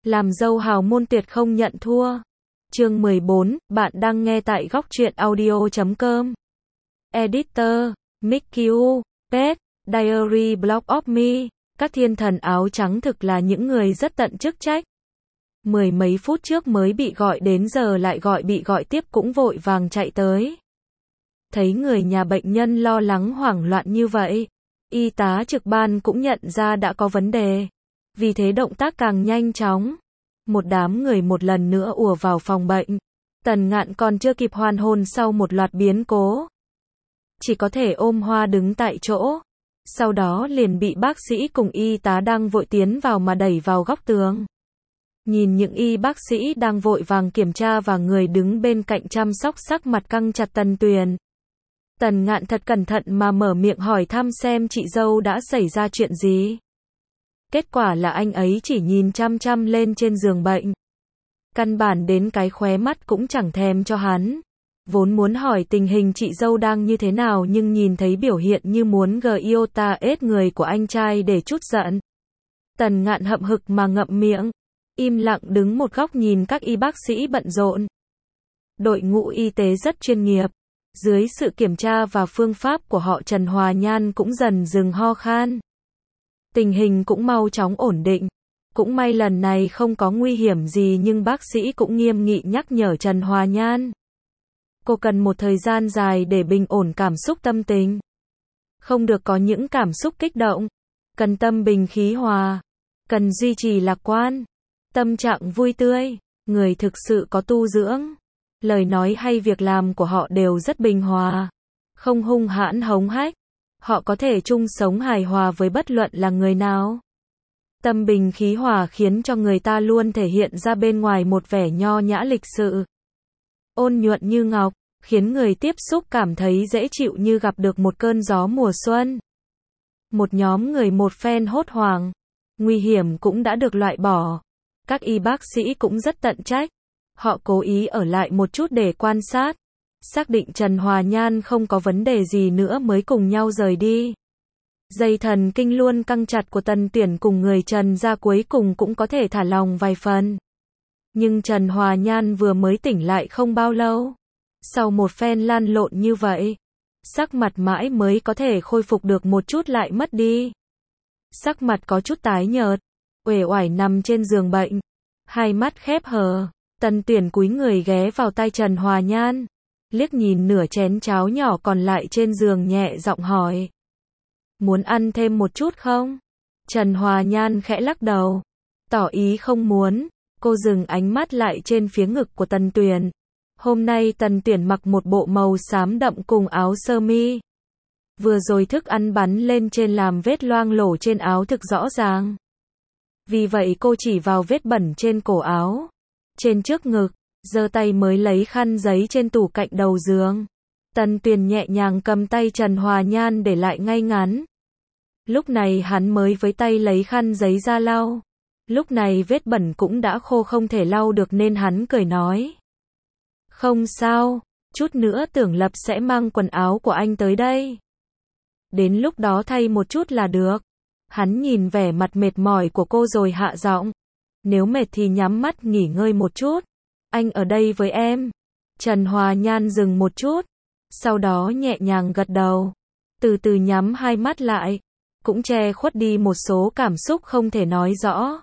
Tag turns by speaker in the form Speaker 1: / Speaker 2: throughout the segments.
Speaker 1: Làm dâu hào môn tuyệt không nhận thua. Chương 14, bạn đang nghe tại góc truyện audio.com. Editor, Mickey U, Pet, Diary Blog of Me. Các thiên thần áo trắng thực là những người rất tận chức trách. Mười mấy phút trước mới bị gọi đến giờ lại bị gọi tiếp cũng vội vàng chạy tới. Thấy người nhà bệnh nhân lo lắng hoảng loạn như vậy, y tá trực ban cũng nhận ra đã có vấn đề. Vì thế động tác càng nhanh chóng. Một đám người một lần nữa ùa vào phòng bệnh. Tần Ngạn còn chưa kịp hoàn hồn sau một loạt biến cố. Chỉ có thể ôm hoa đứng tại chỗ. Sau đó liền bị bác sĩ cùng y tá đang vội tiến vào mà đẩy vào góc tường. Nhìn những y bác sĩ đang vội vàng kiểm tra và người đứng bên cạnh chăm sóc sắc mặt căng chặt Tần Tuyền. Tần Ngạn thật cẩn thận mà mở miệng hỏi thăm xem chị dâu đã xảy ra chuyện gì. Kết quả là anh ấy chỉ nhìn chăm chăm lên trên giường bệnh. Căn bản đến cái khóe mắt cũng chẳng thèm cho hắn. Vốn muốn hỏi tình hình chị dâu đang như thế nào nhưng nhìn thấy biểu hiện như muốn iota ết người của anh trai để trút giận. Tần Ngạn hậm hực mà ngậm miệng, im lặng đứng một góc nhìn các y bác sĩ bận rộn. Đội ngũ y tế rất chuyên nghiệp. Dưới sự kiểm tra và phương pháp của họ, Trần Hòa Nhan cũng dần dừng ho khan. Tình hình cũng mau chóng ổn định. Cũng may lần này không có nguy hiểm gì nhưng bác sĩ cũng nghiêm nghị nhắc nhở Trần Hòa Nhan. Cô cần một thời gian dài để bình ổn cảm xúc tâm tình. Không được có những cảm xúc kích động. Cần tâm bình khí hòa. Cần duy trì lạc quan. Tâm trạng vui tươi. Người thực sự có tu dưỡng. Lời nói hay việc làm của họ đều rất bình hòa. Không hung hãn hống hách. Họ có thể chung sống hài hòa với bất luận là người nào. Tâm bình khí hòa khiến cho người ta luôn thể hiện ra bên ngoài một vẻ nho nhã lịch sự. Ôn nhuận như ngọc, khiến người tiếp xúc cảm thấy dễ chịu như gặp được một cơn gió mùa xuân. Một nhóm người một phen hốt hoảng. Nguy hiểm cũng đã được loại bỏ. Các y bác sĩ cũng rất tận trách. Họ cố ý ở lại một chút để quan sát. Xác định Trần Hòa Nhan không có vấn đề gì nữa mới cùng nhau rời đi. Dây thần kinh luôn căng chặt của Tần Tuyển cùng người Trần gia cuối cùng cũng có thể thả lòng vài phần. Nhưng Trần Hòa Nhan vừa mới tỉnh lại không bao lâu. Sau một phen lan lộn như vậy, sắc mặt mãi mới có thể khôi phục được một chút lại mất đi. Sắc mặt có chút tái nhợt, uể oải nằm trên giường bệnh, hai mắt khép hờ. Tần Tuyển cúi người ghé vào tai Trần Hòa Nhan, liếc nhìn nửa chén cháo nhỏ còn lại trên giường nhẹ giọng hỏi. Muốn ăn thêm một chút không? Trần Hòa Nhan khẽ lắc đầu, tỏ ý không muốn. Cô dừng ánh mắt lại trên phía ngực của Tần Tuyển. Hôm nay Tần Tuyển mặc một bộ màu xám đậm cùng áo sơ mi. Vừa rồi thức ăn bắn lên trên làm vết loang lổ trên áo thực rõ ràng. Vì vậy cô chỉ vào vết bẩn trên cổ áo, trên trước ngực, giơ tay mới lấy khăn giấy trên tủ cạnh đầu giường. Tần Tuyển nhẹ nhàng cầm tay Trần Hòa Nhan để lại ngay ngắn. Lúc này hắn mới với tay lấy khăn giấy ra lau. Lúc này vết bẩn cũng đã khô không thể lau được nên hắn cười nói. Không sao, chút nữa Tưởng Lập sẽ mang quần áo của anh tới đây. Đến lúc đó thay một chút là được. Hắn nhìn vẻ mặt mệt mỏi của cô rồi hạ giọng. Nếu mệt thì nhắm mắt nghỉ ngơi một chút. Anh ở đây với em. Trần Hòa Nhan dừng một chút. Sau đó nhẹ nhàng gật đầu. Từ từ nhắm hai mắt lại. Cũng che khuất đi một số cảm xúc không thể nói rõ.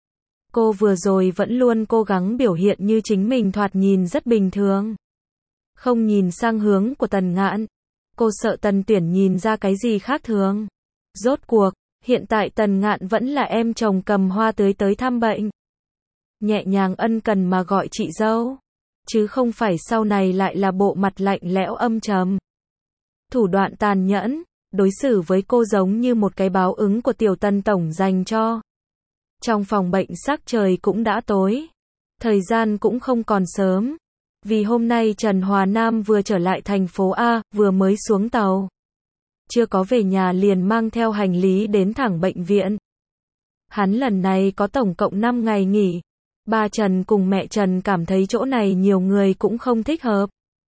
Speaker 1: Cô vừa rồi vẫn luôn cố gắng biểu hiện như chính mình thoạt nhìn rất bình thường. Không nhìn sang hướng của Tần Ngạn. Cô sợ Tần Tuyển nhìn ra cái gì khác thường. Rốt cuộc, hiện tại Tần Ngạn vẫn là em chồng cầm hoa tưới tới thăm bệnh. Nhẹ nhàng ân cần mà gọi chị dâu. Chứ không phải sau này lại là bộ mặt lạnh lẽo âm trầm. Thủ đoạn tàn nhẫn, đối xử với cô giống như một cái báo ứng của tiểu Tần tổng dành cho. Trong phòng bệnh sắc trời cũng đã tối. Thời gian cũng không còn sớm. Vì hôm nay Trần Hòa Nam vừa trở lại thành phố A, vừa mới xuống tàu. Chưa có về nhà liền mang theo hành lý đến thẳng bệnh viện. Hắn lần này có tổng cộng 5 ngày nghỉ. Ba Trần cùng mẹ Trần cảm thấy chỗ này nhiều người cũng không thích hợp.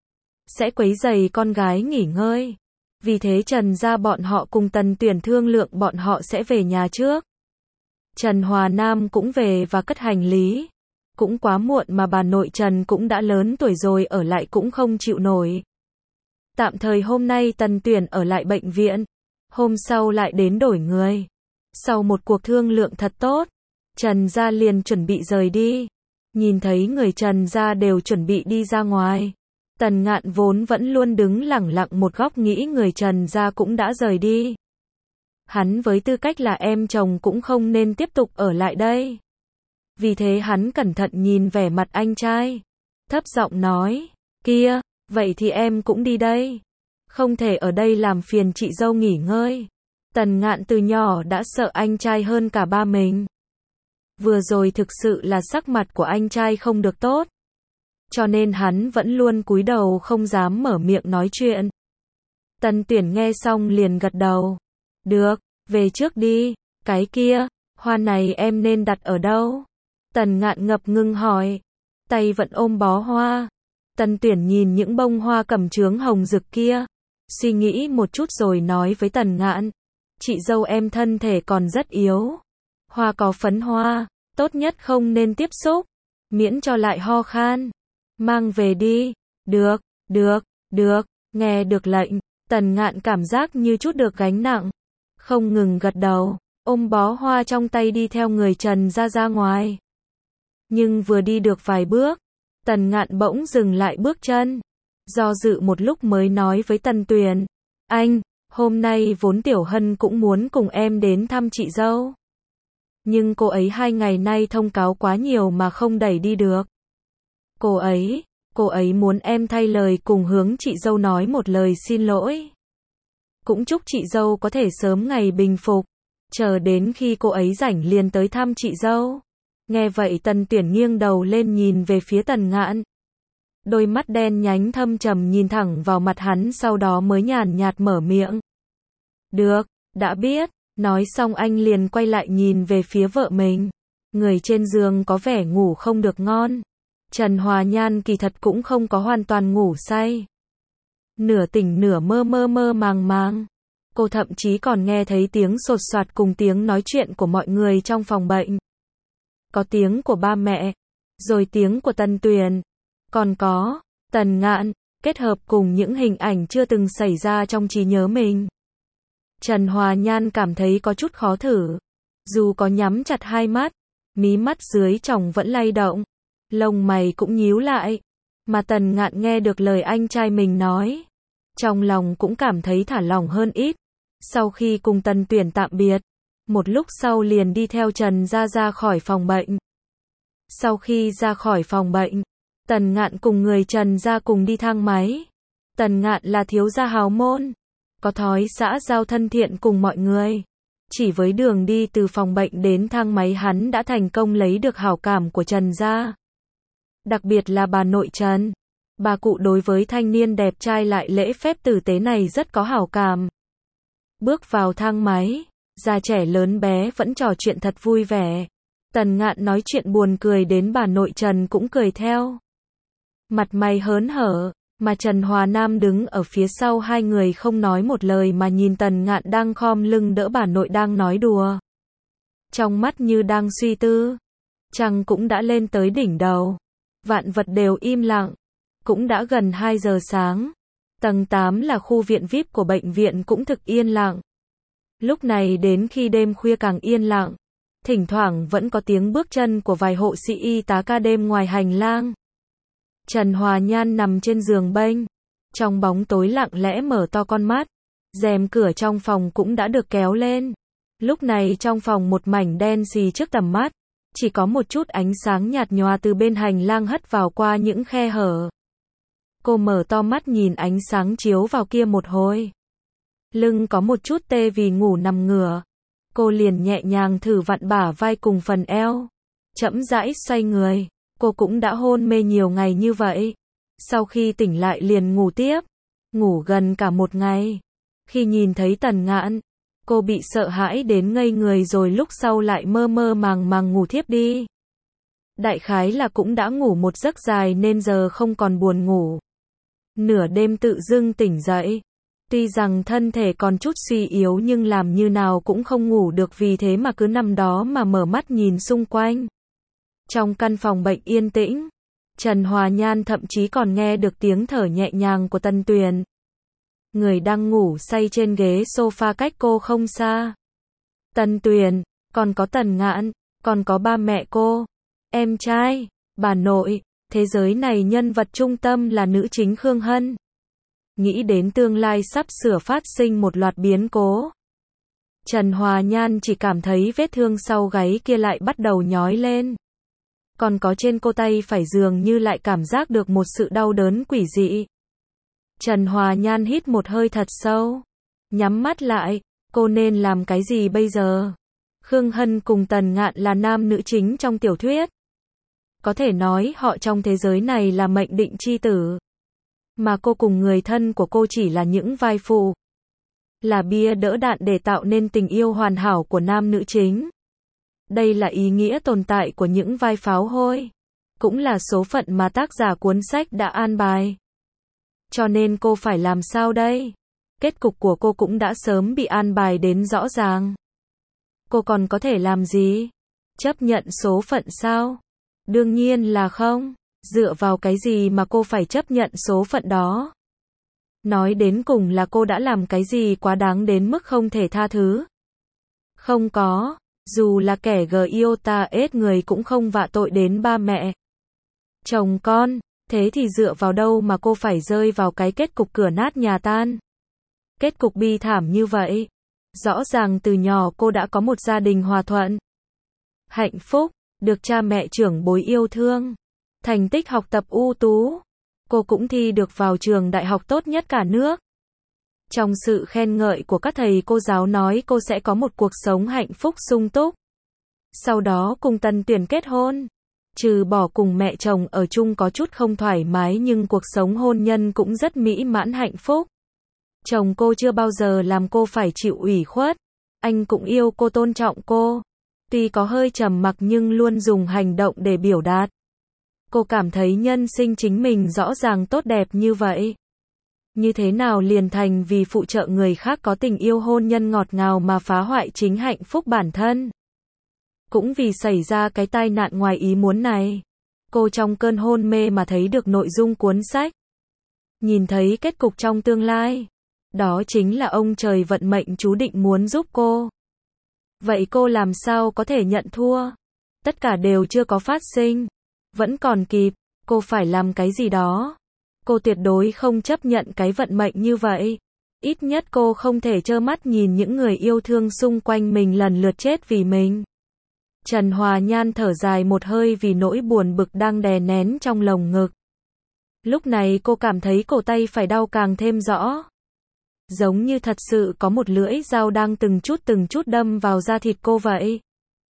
Speaker 1: Sẽ quấy rầy con gái nghỉ ngơi. Vì thế Trần gia bọn họ cùng Tần Tuyển thương lượng bọn họ sẽ về nhà trước. Trần Hòa Nam cũng về và cất hành lý. Cũng quá muộn mà bà nội Trần cũng đã lớn tuổi rồi, ở lại cũng không chịu nổi. Tạm thời hôm nay Tần Tuyển ở lại bệnh viện. Hôm sau lại đến đổi người. Sau một cuộc thương lượng thật tốt, Trần gia liền chuẩn bị rời đi. Nhìn thấy người Trần gia đều chuẩn bị đi ra ngoài. Tần Ngạn vốn vẫn luôn đứng lẳng lặng một góc nghĩ người Trần gia cũng đã rời đi. Hắn với tư cách là em chồng cũng không nên tiếp tục ở lại đây. Vì thế hắn cẩn thận nhìn vẻ mặt anh trai. Thấp giọng nói, kia, vậy thì em cũng đi đây. Không thể ở đây làm phiền chị dâu nghỉ ngơi. Tần Ngạn từ nhỏ đã sợ anh trai hơn cả ba mình. Vừa rồi thực sự là sắc mặt của anh trai không được tốt. Cho nên hắn vẫn luôn cúi đầu không dám mở miệng nói chuyện. Tần Tuyển nghe xong liền gật đầu. Được, về trước đi. Cái kia, hoa này em nên đặt ở đâu? Tần Ngạn ngập ngừng hỏi. Tay vẫn ôm bó hoa. Tần Tuyển nhìn những bông hoa cẩm chướng hồng rực kia. Suy nghĩ một chút rồi nói với Tần Ngạn. Chị dâu em thân thể còn rất yếu. Hoa có phấn hoa, tốt nhất không nên tiếp xúc. Miễn cho lại ho khan. Mang về đi. Được, được, được. Nghe được lệnh, Tần Ngạn cảm giác như chút được gánh nặng. Không ngừng gật đầu, ôm bó hoa trong tay đi theo người Trần ra ngoài. Nhưng vừa đi được vài bước, Tần Ngạn bỗng dừng lại bước chân. Do dự một lúc mới nói với Tần Tuyển. Anh, hôm nay vốn Tiểu Hân cũng muốn cùng em đến thăm chị dâu. Nhưng cô ấy 2 ngày nay thông cáo quá nhiều mà không đẩy đi được. Cô ấy muốn em thay lời cùng hướng chị dâu nói một lời xin lỗi. Cũng chúc chị dâu có thể sớm ngày bình phục. Chờ đến khi cô ấy rảnh liền tới thăm chị dâu. Nghe vậy Tần Tuyển nghiêng đầu lên nhìn về phía Tần Ngạn. Đôi mắt đen nhánh thâm trầm nhìn thẳng vào mặt hắn, sau đó mới nhàn nhạt mở miệng. Được, đã biết. Nói xong anh liền quay lại nhìn về phía vợ mình. Người trên giường có vẻ ngủ không được ngon. Trần Hòa Nhan kỳ thật cũng không có hoàn toàn ngủ say. Nửa tỉnh nửa mơ mơ màng. Cô thậm chí còn nghe thấy tiếng sột soạt cùng tiếng nói chuyện của mọi người trong phòng bệnh. Có tiếng của ba mẹ, rồi tiếng của Tần Tuyển, còn có Tần Ngạn, kết hợp cùng những hình ảnh chưa từng xảy ra trong trí nhớ mình. Trần Hòa Nhan cảm thấy có chút khó thở. Dù có nhắm chặt hai mắt, mí mắt dưới tròng vẫn lay động, lông mày cũng nhíu lại. Mà Tần Ngạn nghe được lời anh trai mình nói, trong lòng cũng cảm thấy thả lỏng hơn ít. Sau khi cùng Tần Tuyển tạm biệt, một lúc sau liền đi theo Trần ra khỏi phòng bệnh. Sau khi ra khỏi phòng bệnh, Tần Ngạn cùng người Trần ra cùng đi thang máy. Tần Ngạn là thiếu gia hào môn, có thói xã giao thân thiện cùng mọi người. Chỉ với đường đi từ phòng bệnh đến thang máy hắn đã thành công lấy được hảo cảm của Trần gia. Đặc biệt là bà nội Trần. Bà cụ đối với thanh niên đẹp trai lại lễ phép tử tế này rất có hảo cảm. Bước vào thang máy, già trẻ lớn bé vẫn trò chuyện thật vui vẻ. Tần Ngạn nói chuyện buồn cười đến bà nội Trần cũng cười theo. Mặt mày hớn hở, mà Trần Hòa Nam đứng ở phía sau hai người không nói một lời mà nhìn Tần Ngạn đang khom lưng đỡ bà nội đang nói đùa. Trong mắt như đang suy tư. Trăng cũng đã lên tới đỉnh đầu. Vạn vật đều im lặng. Cũng đã gần 2 giờ sáng. Tầng 8 là khu viện VIP của bệnh viện cũng thực yên lặng. Lúc này đến khi đêm khuya càng yên lặng. Thỉnh thoảng vẫn có tiếng bước chân của vài hộ sĩ y tá ca đêm ngoài hành lang. Trần Hòa Nhan nằm trên giường bênh. Trong bóng tối lặng lẽ mở to con mắt. Rèm cửa trong phòng cũng đã được kéo lên. Lúc này trong phòng một mảnh đen xì trước tầm mắt. Chỉ có một chút ánh sáng nhạt nhòa từ bên hành lang hất vào qua những khe hở. Cô mở to mắt nhìn ánh sáng chiếu vào kia một hồi. Lưng có một chút tê vì ngủ nằm ngửa. Cô liền nhẹ nhàng thử vặn bả vai cùng phần eo. Chậm rãi xoay người. Cô cũng đã hôn mê nhiều ngày như vậy. Sau khi tỉnh lại liền ngủ tiếp. Ngủ gần cả một ngày. Khi nhìn thấy Tần Ngạn, cô bị sợ hãi đến ngây người rồi lúc sau lại mơ màng ngủ thiếp đi. Đại khái là cũng đã ngủ một giấc dài nên giờ không còn buồn ngủ. Nửa đêm tự dưng tỉnh dậy. Tuy rằng thân thể còn chút suy yếu nhưng làm như nào cũng không ngủ được, vì thế mà cứ nằm đó mà mở mắt nhìn xung quanh. Trong căn phòng bệnh yên tĩnh, Trần Hòa Nhan thậm chí còn nghe được tiếng thở nhẹ nhàng của Tân Tuyền. Người đang ngủ say trên ghế sofa cách cô không xa. Tân Tuyền, còn có Tần Ngạn, còn có ba mẹ cô, em trai, bà nội, thế giới này nhân vật trung tâm là nữ chính Khương Hân. Nghĩ đến tương lai sắp sửa phát sinh một loạt biến cố, Trần Hòa Nhan chỉ cảm thấy vết thương sau gáy kia lại bắt đầu nhói lên. Còn có trên cô tay phải dường như lại cảm giác được một sự đau đớn quỷ dị. Trần Hòa Nhan hít một hơi thật sâu, nhắm mắt lại, cô nên làm cái gì bây giờ? Khương Hân cùng Tần Ngạn là nam nữ chính trong tiểu thuyết. Có thể nói họ trong thế giới này là mệnh định chi tử. Mà cô cùng người thân của cô chỉ là những vai phụ. Là bia đỡ đạn để tạo nên tình yêu hoàn hảo của nam nữ chính. Đây là ý nghĩa tồn tại của những vai pháo hôi. Cũng là số phận mà tác giả cuốn sách đã an bài. Cho nên cô phải làm sao đây? Kết cục của cô cũng đã sớm bị an bài đến rõ ràng. Cô còn có thể làm gì? Chấp nhận số phận sao? Đương nhiên là không. Dựa vào cái gì mà cô phải chấp nhận số phận đó? Nói đến cùng là cô đã làm cái gì quá đáng đến mức không thể tha thứ? Không có. Dù là kẻ Giota ết người cũng không vạ tội đến ba mẹ, chồng con. Thế thì dựa vào đâu mà cô phải rơi vào cái kết cục cửa nát nhà tan? Kết cục bi thảm như vậy. Rõ ràng từ nhỏ cô đã có một gia đình hòa thuận, hạnh phúc, được cha mẹ trưởng bối yêu thương, thành tích học tập ưu tú. Cô cũng thi được vào trường đại học tốt nhất cả nước. Trong sự khen ngợi của các thầy cô giáo nói cô sẽ có một cuộc sống hạnh phúc sung túc. Sau đó cùng Tân Tuyền kết hôn. Trừ bỏ cùng mẹ chồng ở chung có chút không thoải mái nhưng cuộc sống hôn nhân cũng rất mỹ mãn hạnh phúc. Chồng cô chưa bao giờ làm cô phải chịu ủy khuất. Anh cũng yêu cô, tôn trọng cô. Tuy có hơi trầm mặc nhưng luôn dùng hành động để biểu đạt. Cô cảm thấy nhân sinh chính mình rõ ràng tốt đẹp như vậy. Như thế nào liền thành vì phụ trợ người khác có tình yêu hôn nhân ngọt ngào mà phá hoại chính hạnh phúc bản thân. Cũng vì xảy ra cái tai nạn ngoài ý muốn này, cô trong cơn hôn mê mà thấy được nội dung cuốn sách. Nhìn thấy kết cục trong tương lai. Đó chính là ông trời vận mệnh chú định muốn giúp cô. Vậy cô làm sao có thể nhận thua? Tất cả đều chưa có phát sinh. Vẫn còn kịp, cô phải làm cái gì đó. Cô tuyệt đối không chấp nhận cái vận mệnh như vậy. Ít nhất cô không thể trơ mắt nhìn những người yêu thương xung quanh mình lần lượt chết vì mình. Trần Hòa Nhan thở dài một hơi vì nỗi buồn bực đang đè nén trong lồng ngực. Lúc này cô cảm thấy cổ tay phải đau càng thêm rõ. Giống như thật sự có một lưỡi dao đang từng chút đâm vào da thịt cô vậy.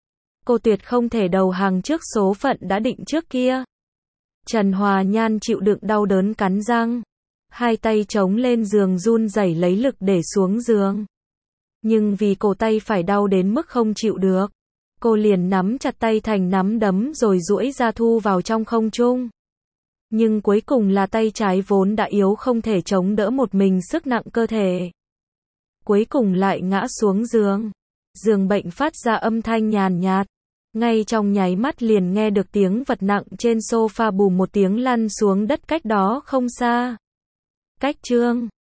Speaker 1: Cô tuyệt không thể đầu hàng trước số phận đã định trước kia. Trần Hòa Nhan chịu đựng đau đớn cắn răng. Hai tay chống lên giường run rẩy lấy lực để xuống giường. Nhưng vì cổ tay phải đau đến mức không chịu được, cô liền nắm chặt tay thành nắm đấm rồi duỗi ra thu vào trong không trung. Nhưng cuối cùng là tay trái vốn đã yếu không thể chống đỡ một mình sức nặng cơ thể. Cuối cùng lại ngã xuống giường. Giường bệnh phát ra âm thanh nhàn nhạt. Ngay trong nháy mắt liền nghe được tiếng vật nặng trên sofa bùm một tiếng lăn xuống đất cách đó không xa. Cách chương